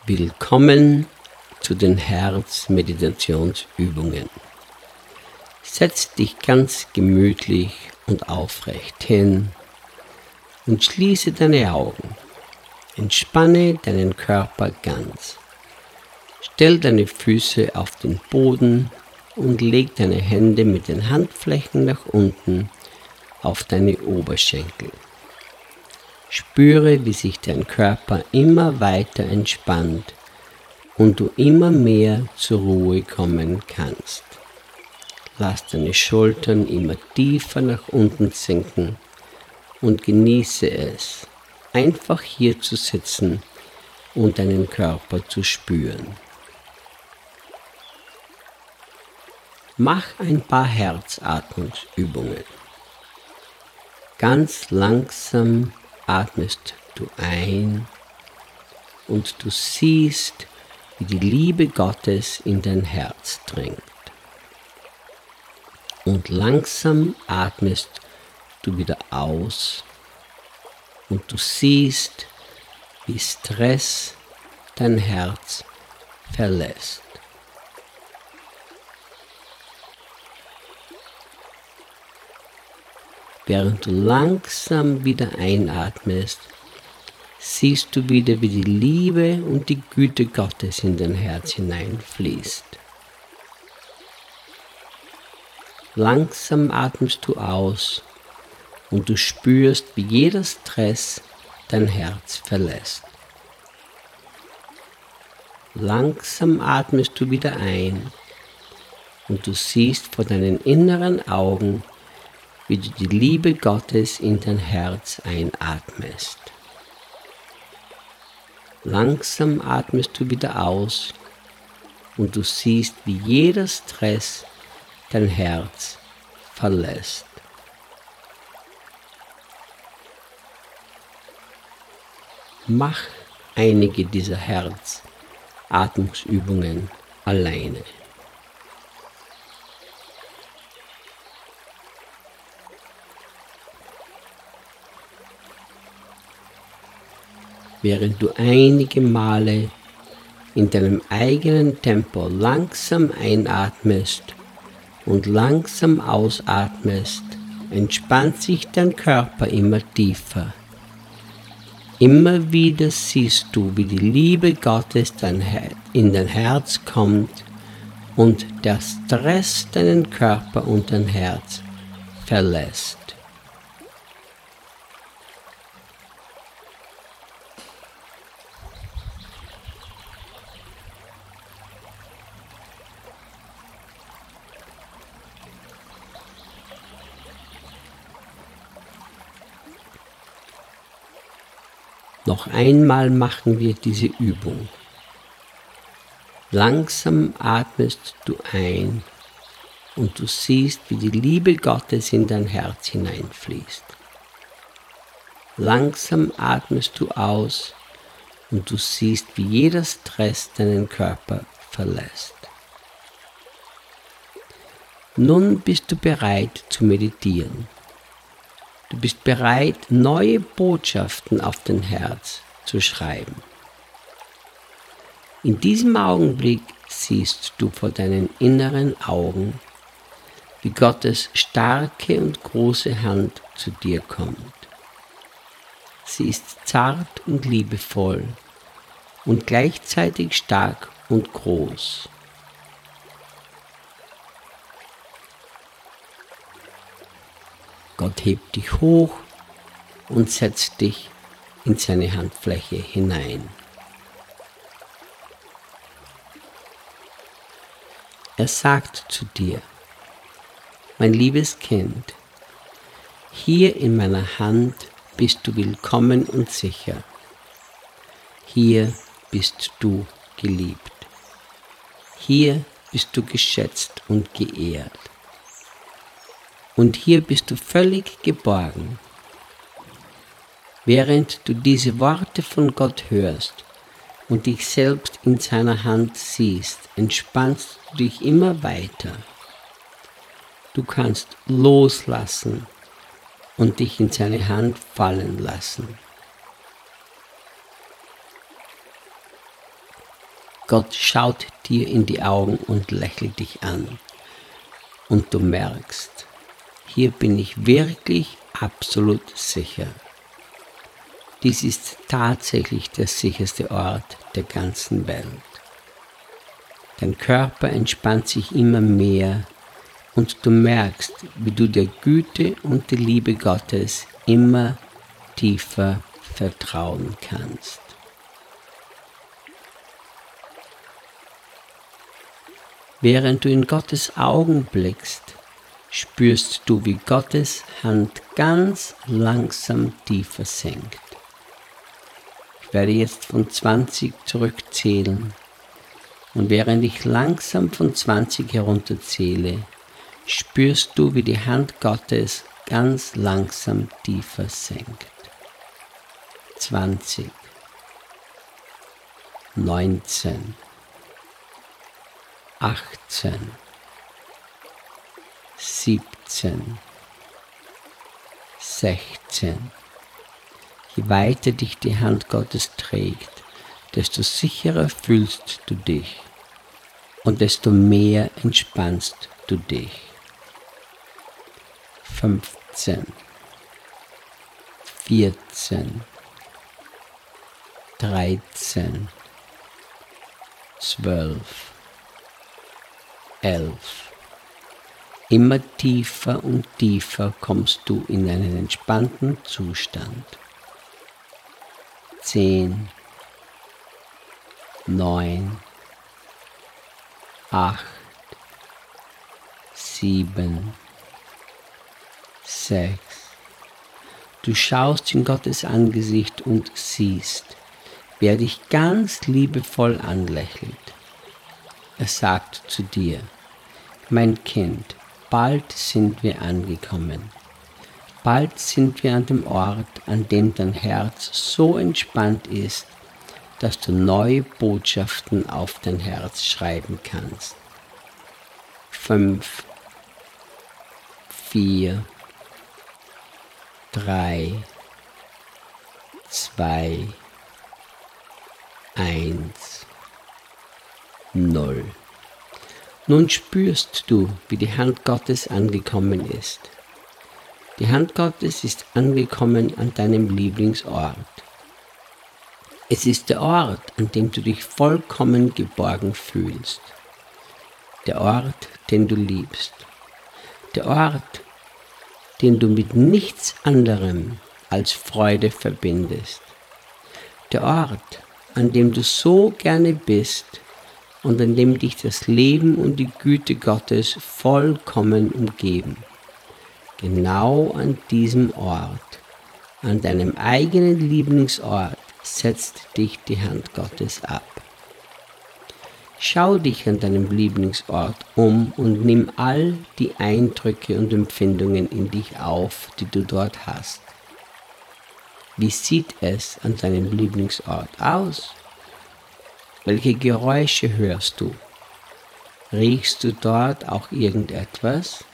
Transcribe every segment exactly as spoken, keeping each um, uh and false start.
Willkommen zu den Herzmeditationsübungen. Setz dich ganz gemütlich und aufrecht hin und schließe deine Augen. Entspanne deinen Körper ganz. Stell deine Füße auf den Boden und leg deine Hände mit den Handflächen nach unten auf deine Oberschenkel. Spüre, wie sich dein Körper immer weiter entspannt und du immer mehr zur Ruhe kommen kannst. Lass deine Schultern immer tiefer nach unten sinken und genieße es, einfach hier zu sitzen und deinen Körper zu spüren. Mach ein paar Herzatmungsübungen. Ganz langsam atmest du ein und du siehst, wie die Liebe Gottes in dein Herz dringt. Und langsam atmest du wieder aus und du siehst, wie Stress dein Herz verlässt. Während du langsam wieder einatmest, siehst du wieder, wie die Liebe und die Güte Gottes in dein Herz hineinfließt. Langsam atmest du aus und du spürst, wie jeder Stress dein Herz verlässt. Langsam atmest du wieder ein und du siehst vor deinen inneren Augen, wie du die Liebe Gottes in dein Herz einatmest. Langsam atmest du wieder aus und du siehst, wie jeder Stress dein Herz verlässt. Mach einige dieser Herzatmungsübungen alleine. Während du einige Male in deinem eigenen Tempo langsam einatmest und langsam ausatmest, entspannt sich dein Körper immer tiefer. Immer wieder siehst du, wie die Liebe Gottes in dein Herz kommt und der Stress deinen Körper und dein Herz verlässt. Noch einmal machen wir diese Übung. Langsam atmest du ein und du siehst, wie die Liebe Gottes in dein Herz hineinfließt. Langsam atmest du aus und du siehst, wie jeder Stress deinen Körper verlässt. Nun bist du bereit zu meditieren. Du bist bereit, neue Botschaften auf dein Herz zu schreiben. In diesem Augenblick siehst du vor deinen inneren Augen, wie Gottes starke und große Hand zu dir kommt. Sie ist zart und liebevoll und gleichzeitig stark und groß. Gott hebt dich hoch und setzt dich in seine Handfläche hinein. Er sagt zu dir: Mein liebes Kind, hier in meiner Hand bist du willkommen und sicher. Hier bist du geliebt. Hier bist du geschätzt und geehrt. Und hier bist du völlig geborgen. Während du diese Worte von Gott hörst und dich selbst in seiner Hand siehst, entspannst du dich immer weiter. Du kannst loslassen und dich in seine Hand fallen lassen. Gott schaut dir in die Augen und lächelt dich an. Und du merkst, hier bin ich wirklich absolut sicher. Dies ist tatsächlich der sicherste Ort der ganzen Welt. Dein Körper entspannt sich immer mehr und du merkst, wie du der Güte und der Liebe Gottes immer tiefer vertrauen kannst. Während du in Gottes Augen blickst, spürst du, wie Gottes Hand ganz langsam tiefer sinkt. Ich werde jetzt von zwanzig zurückzählen und während ich langsam von zwanzig herunterzähle, spürst du, wie die Hand Gottes ganz langsam tiefer sinkt. zwanzig, neunzehn, achtzehn, siebzehn, sechzehn. Je weiter dich die Hand Gottes trägt, desto sicherer fühlst du dich und desto mehr entspannst du dich. fünfzehn, vierzehn, dreizehn, zwölf, elf. Immer tiefer und tiefer kommst du in einen entspannten Zustand. zehn, neun, acht, sieben, sechs. Du schaust in Gottes Angesicht und siehst, wie er dich ganz liebevoll anlächelt. Er sagt zu dir: Mein Kind, bald sind wir angekommen. Bald sind wir an dem Ort, an dem dein Herz so entspannt ist, dass du neue Botschaften auf dein Herz schreiben kannst. Fünf, vier, drei, zwei, eins, null. Nun spürst du, wie die Hand Gottes angekommen ist. Die Hand Gottes ist angekommen an deinem Lieblingsort. Es ist der Ort, an dem du dich vollkommen geborgen fühlst. Der Ort, den du liebst. Der Ort, den du mit nichts anderem als Freude verbindest. Der Ort, an dem du so gerne bist und an dem dich das Leben und die Güte Gottes vollkommen umgeben. Genau an diesem Ort, an deinem eigenen Lieblingsort, setzt dich die Hand Gottes ab. Schau dich an deinem Lieblingsort um und nimm all die Eindrücke und Empfindungen in dich auf, die du dort hast. Wie sieht es an deinem Lieblingsort aus? Welche Geräusche hörst du? Riechst du dort auch irgendetwas?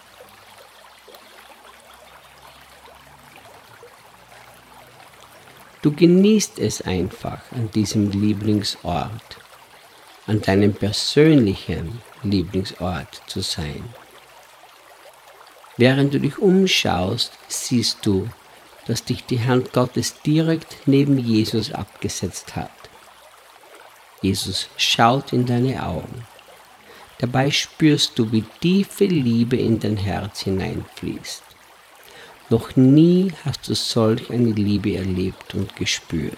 Du genießt es einfach, an diesem Lieblingsort, an deinem persönlichen Lieblingsort zu sein. Während du dich umschaust, siehst du, dass dich die Hand Gottes direkt neben Jesus abgesetzt hat. Jesus schaut in deine Augen. Dabei spürst du, wie tiefe Liebe in dein Herz hineinfließt. Noch nie hast du solch eine Liebe erlebt und gespürt.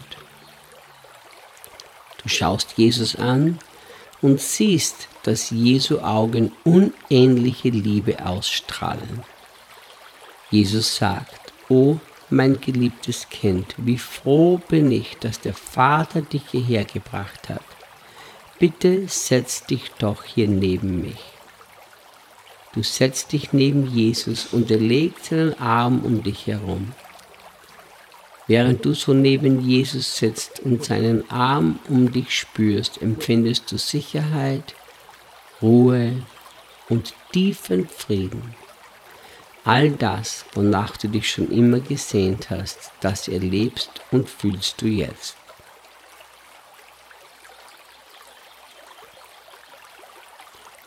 Du schaust Jesus an und siehst, dass Jesu Augen unähnliche Liebe ausstrahlen. Jesus sagt: O mein geliebtes Kind, wie froh bin ich, dass der Vater dich hierher gebracht hat. Bitte setz dich doch hier neben mich. Du setzt dich neben Jesus und er legt seinen Arm um dich herum. Während du so neben Jesus sitzt und seinen Arm um dich spürst, empfindest du Sicherheit, Ruhe und tiefen Frieden. All das, wonach du dich schon immer gesehnt hast, das erlebst und fühlst du jetzt.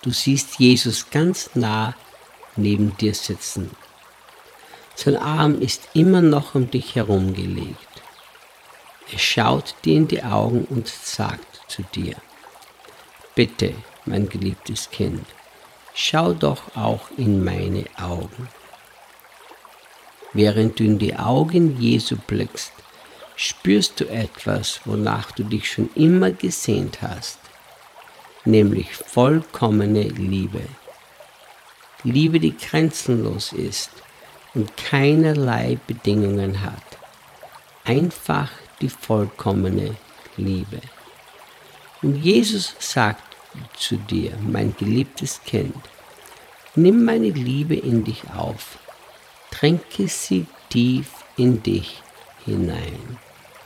Du siehst Jesus ganz nah neben dir sitzen. Sein Arm ist immer noch um dich herumgelegt. Er schaut dir in die Augen und sagt zu dir: Bitte, mein geliebtes Kind, schau doch auch in meine Augen. Während du in die Augen Jesu blickst, spürst du etwas, wonach du dich schon immer gesehnt hast, nämlich vollkommene Liebe. Liebe, die grenzenlos ist und keinerlei Bedingungen hat. Einfach die vollkommene Liebe. Und Jesus sagt zu dir: Mein geliebtes Kind, nimm meine Liebe in dich auf, tränke sie tief in dich hinein.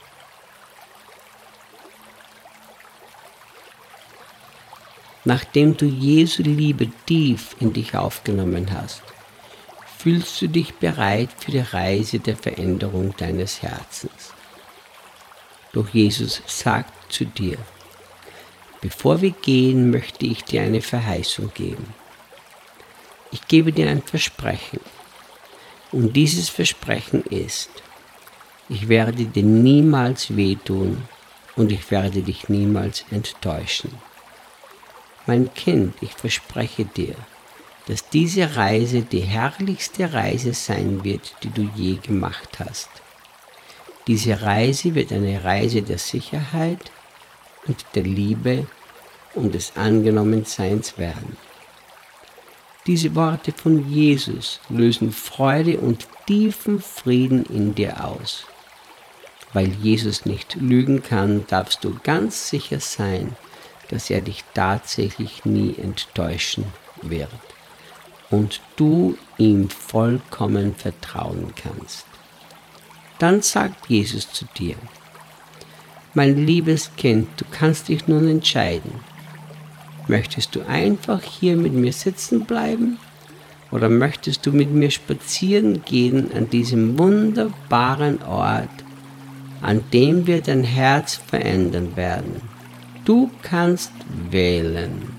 Nachdem du Jesu Liebe tief in dich aufgenommen hast, fühlst du dich bereit für die Reise der Veränderung deines Herzens. Doch Jesus sagt zu dir: Bevor wir gehen, möchte ich dir eine Verheißung geben. Ich gebe dir ein Versprechen. Und dieses Versprechen ist: Ich werde dir niemals wehtun und ich werde dich niemals enttäuschen. Mein Kind, ich verspreche dir, dass diese Reise die herrlichste Reise sein wird, die du je gemacht hast. Diese Reise wird eine Reise der Sicherheit und der Liebe und des Angenommenseins werden. Diese Worte von Jesus lösen Freude und tiefen Frieden in dir aus. Weil Jesus nicht lügen kann, darfst du ganz sicher sein, dass er dich tatsächlich nie enttäuschen wird und du ihm vollkommen vertrauen kannst. Dann sagt Jesus zu dir: Mein liebes Kind, du kannst dich nun entscheiden. Möchtest du einfach hier mit mir sitzen bleiben oder möchtest du mit mir spazieren gehen an diesem wunderbaren Ort, an dem wir dein Herz verändern werden? Du kannst wählen.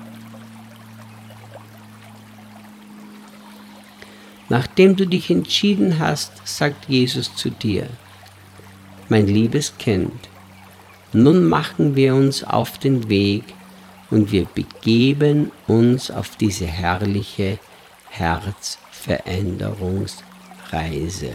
Nachdem du dich entschieden hast, sagt Jesus zu dir: Mein liebes Kind, nun machen wir uns auf den Weg und wir begeben uns auf diese herrliche Herzveränderungsreise.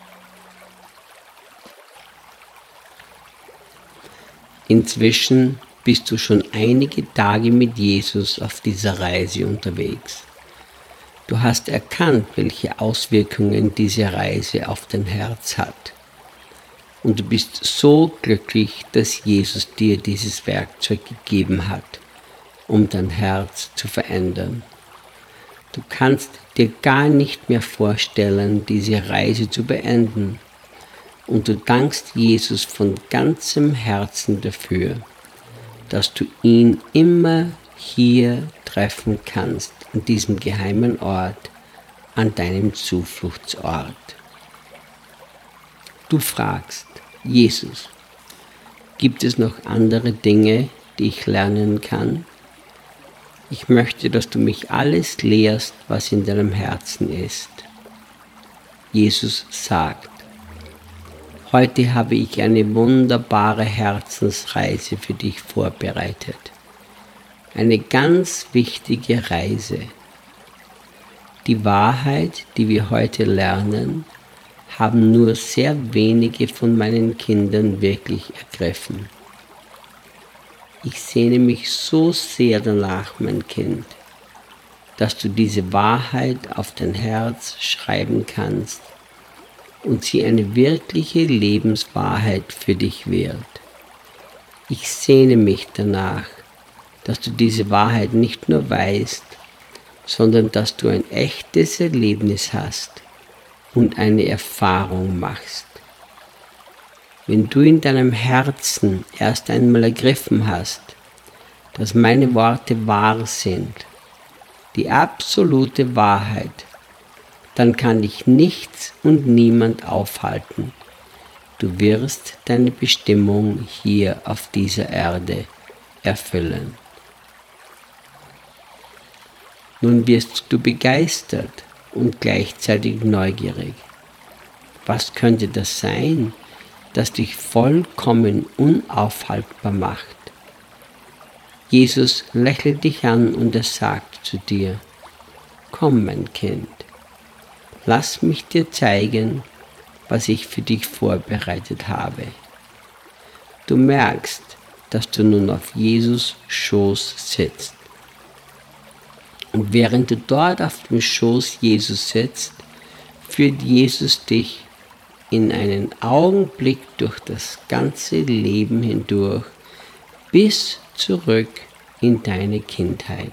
Inzwischen bist du schon einige Tage mit Jesus auf dieser Reise unterwegs. Du hast erkannt, welche Auswirkungen diese Reise auf dein Herz hat. Und du bist so glücklich, dass Jesus dir dieses Werkzeug gegeben hat, um dein Herz zu verändern. Du kannst dir gar nicht mehr vorstellen, diese Reise zu beenden. Und du dankst Jesus von ganzem Herzen dafür, dass du ihn immer hier treffen kannst, an diesem geheimen Ort, an deinem Zufluchtsort. Du fragst: Jesus, gibt es noch andere Dinge, die ich lernen kann? Ich möchte, dass du mich alles lehrst, was in deinem Herzen ist. Jesus sagt: Heute habe ich eine wunderbare Herzensreise für dich vorbereitet. Eine ganz wichtige Reise. Die Wahrheit, die wir heute lernen, haben nur sehr wenige von meinen Kindern wirklich ergriffen. Ich sehne mich so sehr danach, mein Kind, dass du diese Wahrheit auf dein Herz schreiben kannst und sie eine wirkliche Lebenswahrheit für dich wird. Ich sehne mich danach, dass du diese Wahrheit nicht nur weißt, sondern dass du ein echtes Erlebnis hast und eine Erfahrung machst. Wenn du in deinem Herzen erst einmal ergriffen hast, dass meine Worte wahr sind, die absolute Wahrheit, dann kann dich nichts und niemand aufhalten. Du wirst deine Bestimmung hier auf dieser Erde erfüllen. Nun wirst du begeistert und gleichzeitig neugierig. Was könnte das sein, das dich vollkommen unaufhaltbar macht? Jesus lächelt dich an und er sagt zu dir: Komm, mein Kind, lass mich dir zeigen, was ich für dich vorbereitet habe. Du merkst, dass du nun auf Jesus Schoß sitzt. Und während du dort auf dem Schoß Jesus sitzt, führt Jesus dich in einen Augenblick durch das ganze Leben hindurch bis zurück in deine Kindheit.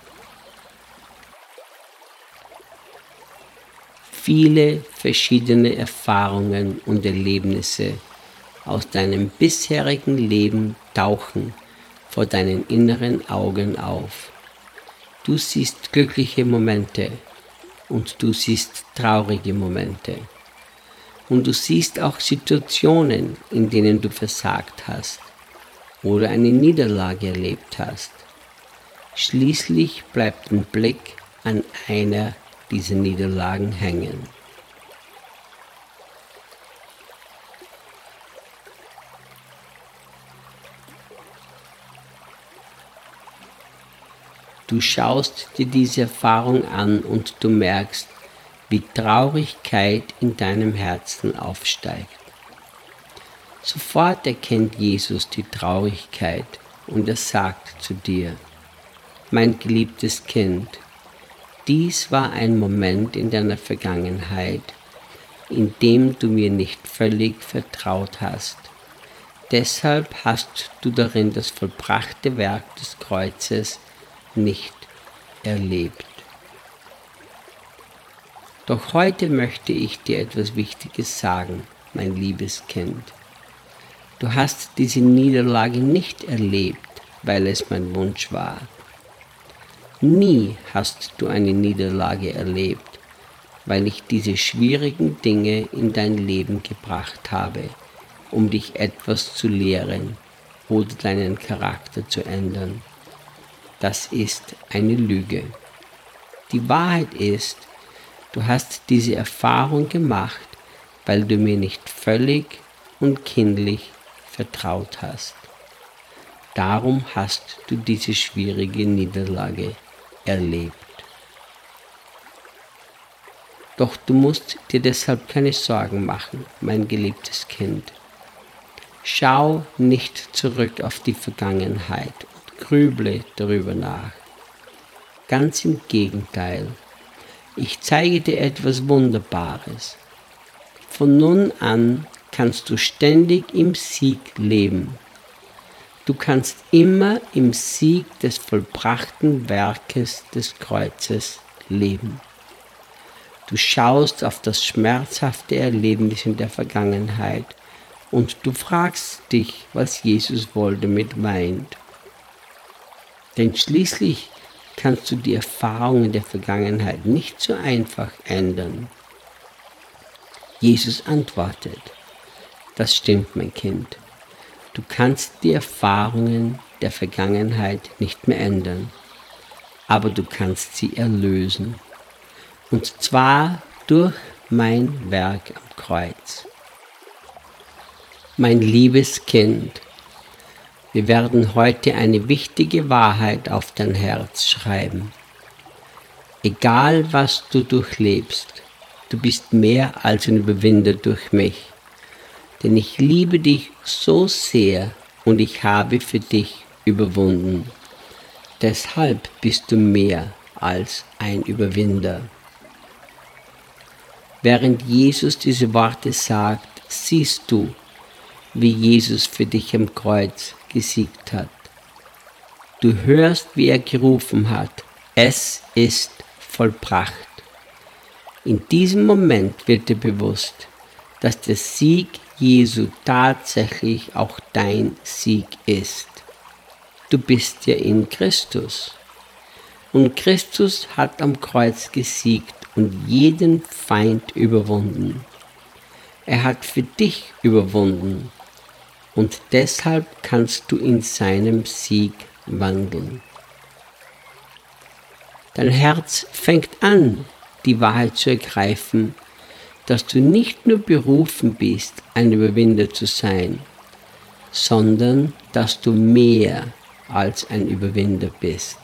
Viele verschiedene Erfahrungen und Erlebnisse aus deinem bisherigen Leben tauchen vor deinen inneren Augen auf. Du siehst glückliche Momente und du siehst traurige Momente. Und du siehst auch Situationen, in denen du versagt hast oder eine Niederlage erlebt hast. Schließlich bleibt ein Blick an einer dieser Niederlagen hängen. Du schaust dir diese Erfahrung an und du merkst, wie Traurigkeit in deinem Herzen aufsteigt. Sofort erkennt Jesus die Traurigkeit und er sagt zu dir: Mein geliebtes Kind, dies war ein Moment in deiner Vergangenheit, in dem du mir nicht völlig vertraut hast. Deshalb hast du darin das vollbrachte Werk des Kreuzes nicht erlebt. Doch heute möchte ich dir etwas Wichtiges sagen, mein liebes Kind. Du hast diese Niederlage nicht erlebt, weil es mein Wunsch war. Nie hast du eine Niederlage erlebt, weil ich diese schwierigen Dinge in dein Leben gebracht habe, um dich etwas zu lehren oder deinen Charakter zu ändern. Das ist eine Lüge. Die Wahrheit ist, du hast diese Erfahrung gemacht, weil du mir nicht völlig und kindlich vertraut hast. Darum hast du diese schwierige Niederlage erlebt. Doch du musst dir deshalb keine Sorgen machen, mein geliebtes Kind. Schau nicht zurück auf die Vergangenheit und grüble darüber nach. Ganz im Gegenteil, ich zeige dir etwas Wunderbares. Von nun an kannst du ständig im Sieg leben. Du kannst immer im Sieg des vollbrachten Werkes des Kreuzes leben. Du schaust auf das schmerzhafte Erlebnis in der Vergangenheit und du fragst dich, was Jesus wohl damit meint. Denn schließlich kannst du die Erfahrungen der Vergangenheit nicht so einfach ändern. Jesus antwortet: Das stimmt, mein Kind. Du kannst die Erfahrungen der Vergangenheit nicht mehr ändern, aber du kannst sie erlösen. Und zwar durch mein Werk am Kreuz. Mein liebes Kind, wir werden heute eine wichtige Wahrheit auf dein Herz schreiben. Egal was du durchlebst, du bist mehr als ein Überwinder durch mich. Denn ich liebe dich so sehr und ich habe für dich überwunden. Deshalb bist du mehr als ein Überwinder. Während Jesus diese Worte sagt, siehst du, wie Jesus für dich am Kreuz gesiegt hat. Du hörst, wie er gerufen hat: Es ist vollbracht. In diesem Moment wird dir bewusst, dass der Sieg Jesu tatsächlich auch dein Sieg ist. Du bist ja in Christus. Und Christus hat am Kreuz gesiegt und jeden Feind überwunden. Er hat für dich überwunden und deshalb kannst du in seinem Sieg wandeln. Dein Herz fängt an, die Wahrheit zu ergreifen, dass du nicht nur berufen bist, ein Überwinder zu sein, sondern dass du mehr als ein Überwinder bist.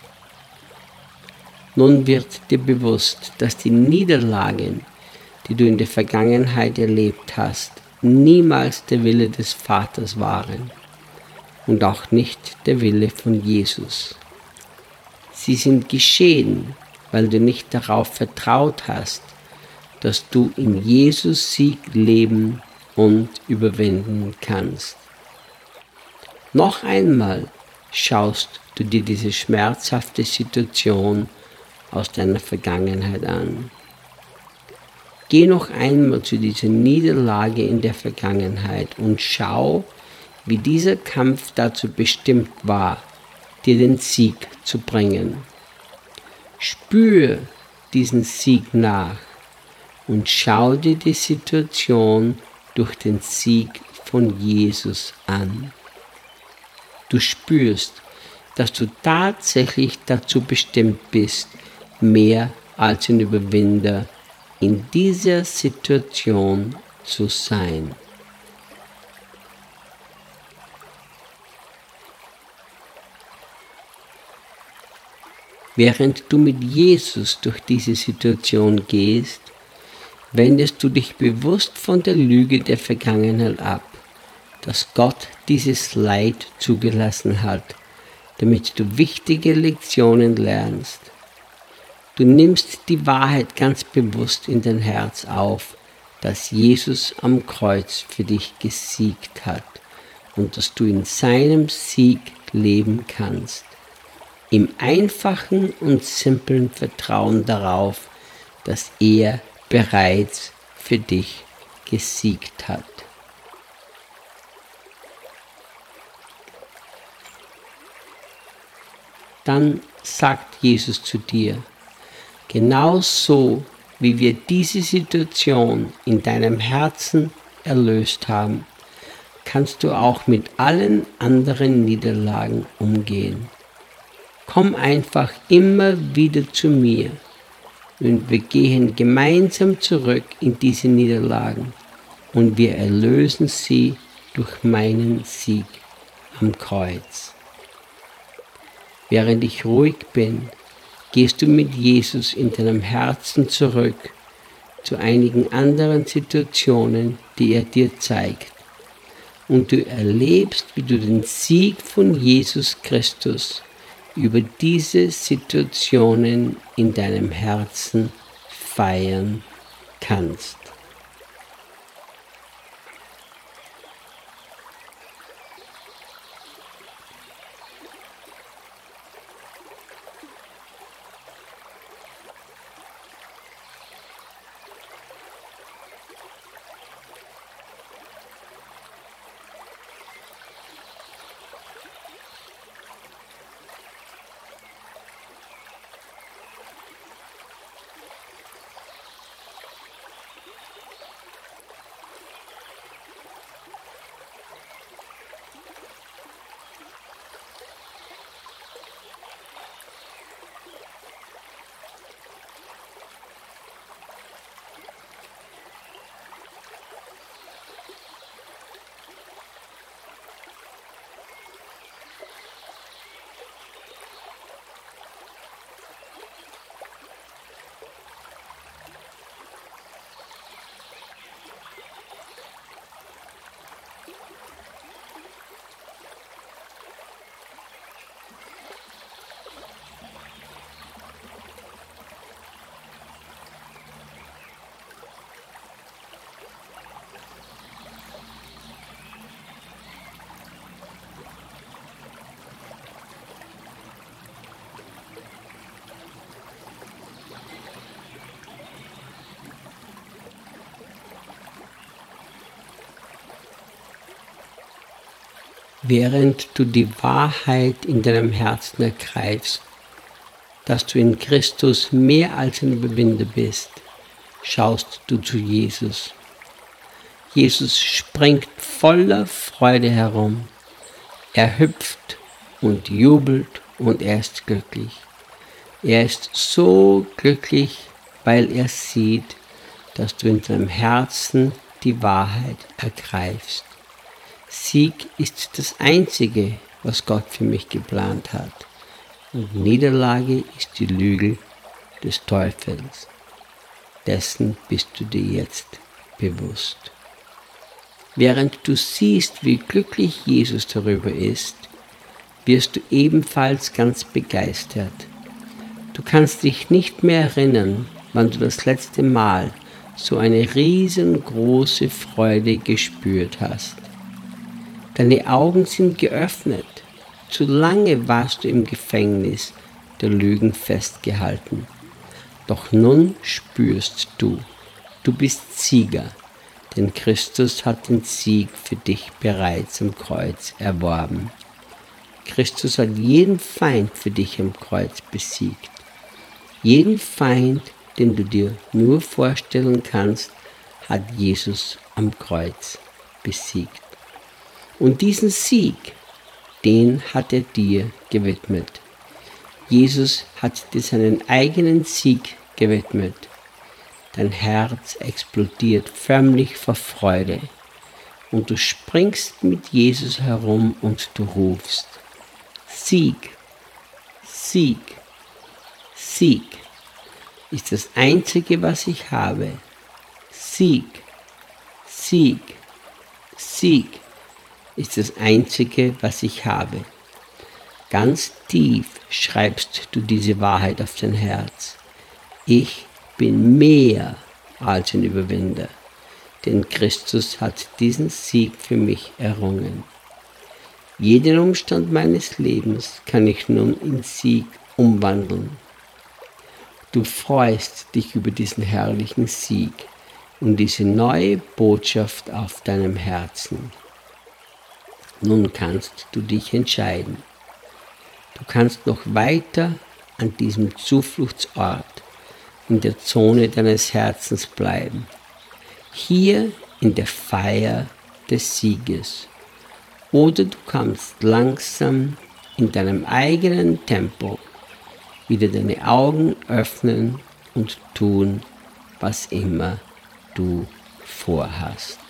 Nun wird dir bewusst, dass die Niederlagen, die du in der Vergangenheit erlebt hast, niemals der Wille des Vaters waren und auch nicht der Wille von Jesus. Sie sind geschehen, weil du nicht darauf vertraut hast, dass du in Jesus Sieg leben und überwinden kannst. Noch einmal schaust du dir diese schmerzhafte Situation aus deiner Vergangenheit an. Geh noch einmal zu dieser Niederlage in der Vergangenheit und schau, wie dieser Kampf dazu bestimmt war, dir den Sieg zu bringen. Spür diesen Sieg nach und schau dir die Situation durch den Sieg von Jesus an. Du spürst, dass du tatsächlich dazu bestimmt bist, mehr als ein Überwinder in dieser Situation zu sein. Während du mit Jesus durch diese Situation gehst, wendest du dich bewusst von der Lüge der Vergangenheit ab, dass Gott dieses Leid zugelassen hat, damit du wichtige Lektionen lernst. Du nimmst die Wahrheit ganz bewusst in dein Herz auf, dass Jesus am Kreuz für dich gesiegt hat und dass du in seinem Sieg leben kannst. Im einfachen und simplen Vertrauen darauf, dass er bereits für dich gesiegt hat. Dann sagt Jesus zu dir: Genau so, wie wir diese Situation in deinem Herzen erlöst haben, kannst du auch mit allen anderen Niederlagen umgehen. Komm einfach immer wieder zu mir und wir gehen gemeinsam zurück in diese Niederlagen und wir erlösen sie durch meinen Sieg am Kreuz. Während ich ruhig bin, gehst du mit Jesus in deinem Herzen zurück zu einigen anderen Situationen, die er dir zeigt. Und du erlebst, wie du den Sieg von Jesus Christus über diese Situationen in deinem Herzen feiern kannst. Während du die Wahrheit in deinem Herzen ergreifst, dass du in Christus mehr als ein Überwinder bist, schaust du zu Jesus. Jesus springt voller Freude herum. Er hüpft und jubelt und er ist glücklich. Er ist so glücklich, weil er sieht, dass du in deinem Herzen die Wahrheit ergreifst. Sieg ist das Einzige, was Gott für mich geplant hat. Und Niederlage ist die Lüge des Teufels. Dessen bist du dir jetzt bewusst. Während du siehst, wie glücklich Jesus darüber ist, wirst du ebenfalls ganz begeistert. Du kannst dich nicht mehr erinnern, wann du das letzte Mal so eine riesengroße Freude gespürt hast. Deine Augen sind geöffnet. Zu lange warst du im Gefängnis der Lügen festgehalten. Doch nun spürst du, du bist Sieger, denn Christus hat den Sieg für dich bereits am Kreuz erworben. Christus hat jeden Feind für dich am Kreuz besiegt. Jeden Feind, den du dir nur vorstellen kannst, hat Jesus am Kreuz besiegt. Und diesen Sieg, den hat er dir gewidmet. Jesus hat dir seinen eigenen Sieg gewidmet. Dein Herz explodiert förmlich vor Freude und du springst mit Jesus herum und du rufst: Sieg, Sieg, Sieg ist das Einzige, was ich habe. Sieg, Sieg, Sieg ist das Einzige, was ich habe. Ganz tief schreibst du diese Wahrheit auf dein Herz. Ich bin mehr als ein Überwinder, denn Christus hat diesen Sieg für mich errungen. Jeden Umstand meines Lebens kann ich nun in Sieg umwandeln. Du freust dich über diesen herrlichen Sieg und diese neue Botschaft auf deinem Herzen. Nun kannst du dich entscheiden. Du kannst noch weiter an diesem Zufluchtsort in der Zone deines Herzens bleiben. Hier in der Feier des Sieges. Oder du kannst langsam in deinem eigenen Tempo wieder deine Augen öffnen und tun, was immer du vorhast.